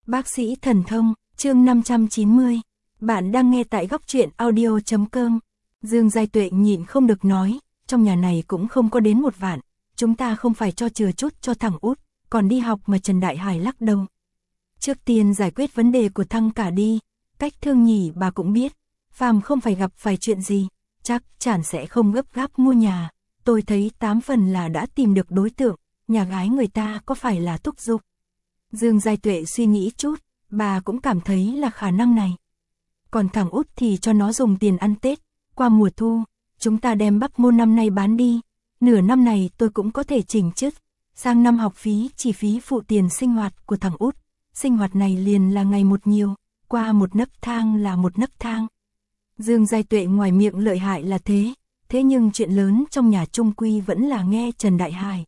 Bác sĩ thần thông, chương 590. Bạn đang nghe tại góc truyện audio.com. Dương Giai Tuệ nhịn không được nói, trong nhà này cũng không có đến 1 vạn, chúng ta không phải cho chừa chút cho thằng út, còn đi học mà Trần Đại Hải lắc đầu. Trước tiên giải quyết vấn đề của thằng cả đi, cách thương nhỉ bà cũng biết, phàm không phải gặp phải chuyện gì, chắc chắn sẽ không gấp gáp mua nhà, tôi thấy 8 phần là đã tìm được đối tượng, nhà gái người ta có phải là thúc giục. Dương Giai Tuệ suy nghĩ chút, bà cũng cảm thấy là khả năng này. Còn thằng út thì cho nó dùng tiền ăn Tết, qua mùa thu, chúng ta đem bắp môn năm nay bán đi, nửa năm này tôi cũng có thể chỉnh chức, sang năm học phí chi phí phụ tiền sinh hoạt của thằng út, sinh hoạt này liền là ngày một nhiều, qua một nấc thang là một nấc thang. Dương Giai Tuệ ngoài miệng lợi hại là thế nhưng chuyện lớn trong nhà chung quy vẫn là nghe Trần Đại Hải.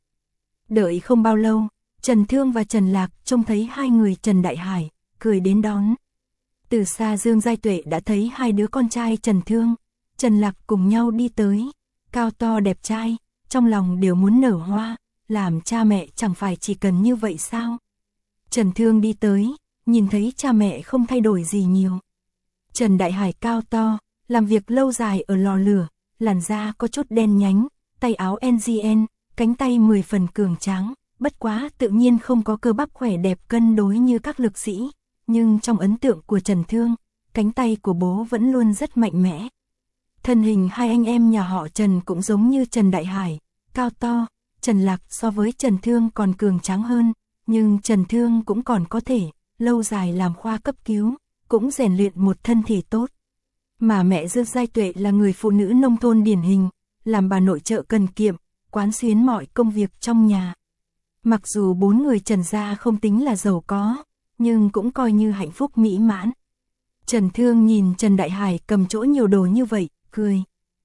Đợi không bao lâu, Trần Thương và Trần Lạc trông thấy hai người Trần Đại Hải, cười đến đón. Từ xa Dương Giai Tuệ đã thấy hai đứa con trai Trần Thương, Trần Lạc cùng nhau đi tới, cao to đẹp trai, trong lòng đều muốn nở hoa, làm cha mẹ chẳng phải chỉ cần như vậy sao? Trần Thương đi tới, nhìn thấy cha mẹ không thay đổi gì nhiều. Trần Đại Hải cao to, làm việc lâu dài ở lò lửa, làn da có chút đen nhánh, tay áo NGN, cánh tay 10 phần cường tráng, bất quá tự nhiên không có cơ bắp khỏe đẹp cân đối như các lực sĩ, nhưng trong ấn tượng của Trần Thương, cánh tay của bố vẫn luôn rất mạnh mẽ. Thân hình hai anh em nhà họ Trần cũng giống như Trần Đại Hải, cao to, Trần Lạc so với Trần Thương còn cường tráng hơn, nhưng Trần Thương cũng còn có thể, lâu dài làm khoa cấp cứu, cũng rèn luyện một thân thể tốt. Mà mẹ Dương Giai Tuệ là người phụ nữ nông thôn điển hình, làm bà nội trợ cần kiệm, quán xuyến mọi công việc trong nhà. Mặc dù 4 người Trần gia không tính là giàu có, nhưng cũng coi như hạnh phúc mỹ mãn. Trần Thương nhìn Trần Đại Hải cầm chỗ nhiều đồ như vậy, cười.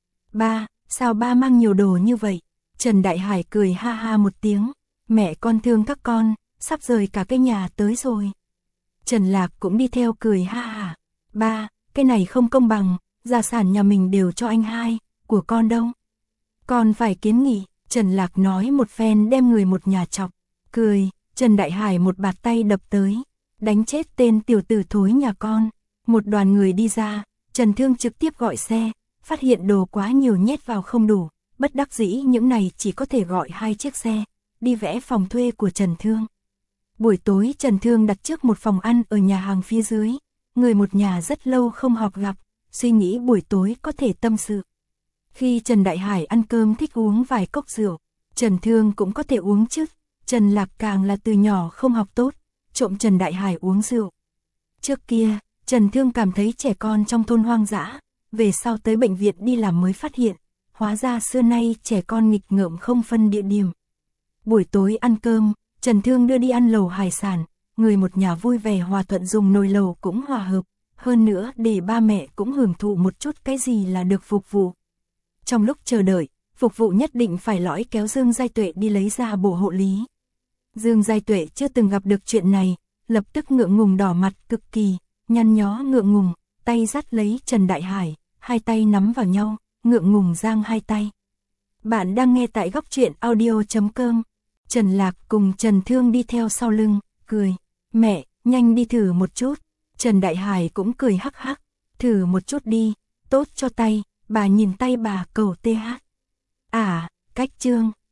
Ba, sao ba mang nhiều đồ như vậy? Trần Đại Hải cười ha ha một tiếng, mẹ con thương các con, sắp rời cả cái nhà tới rồi. Trần Lạc cũng đi theo cười ha ha. Ba, cái này không công bằng, gia sản nhà mình đều cho anh hai, của con đâu? Con phải kiến nghị, Trần Lạc nói một phen đem người một nhà chọc, cười, Trần Đại Hải một bạt tay đập tới, đánh chết tên tiểu tử thối nhà con. Một đoàn người đi ra, Trần Thương trực tiếp gọi xe, phát hiện đồ quá nhiều nhét vào không đủ, bất đắc dĩ những này chỉ có thể gọi 2 chiếc xe, đi vẽ phòng thuê của Trần Thương. Buổi tối Trần Thương đặt trước một phòng ăn ở nhà hàng phía dưới, người một nhà rất lâu không họp gặp, suy nghĩ buổi tối có thể tâm sự. Khi Trần Đại Hải ăn cơm thích uống vài cốc rượu, Trần Thương cũng có thể uống chứ, Trần Lạc càng là từ nhỏ không học tốt, trộm Trần Đại Hải uống rượu. Trước kia, Trần Thương cảm thấy trẻ con trong thôn hoang dã, về sau tới bệnh viện đi làm mới phát hiện, hóa ra xưa nay trẻ con nghịch ngợm không phân địa điểm. Buổi tối ăn cơm, Trần Thương đưa đi ăn lẩu hải sản, người một nhà vui vẻ hòa thuận dùng nồi lẩu cũng hòa hợp, hơn nữa để ba mẹ cũng hưởng thụ một chút cái gì là được phục vụ. Trong lúc chờ đợi, phục vụ nhất định phải lõi kéo Dương Giai Tuệ đi lấy ra bộ hộ lý. Dương Giai Tuệ chưa từng gặp được chuyện này, lập tức ngượng ngùng đỏ mặt cực kỳ, nhăn nhó ngượng ngùng, tay dắt lấy Trần Đại Hải, hai tay nắm vào nhau, ngượng ngùng giang hai tay. Bạn đang nghe tại góc truyện audio.com. Trần Lạc cùng Trần Thương đi theo sau lưng, cười, mẹ, nhanh đi thử một chút. Trần Đại Hải cũng cười hắc hắc, thử một chút đi, tốt cho tay, bà nhìn tay bà cầu TH. À, cách chương.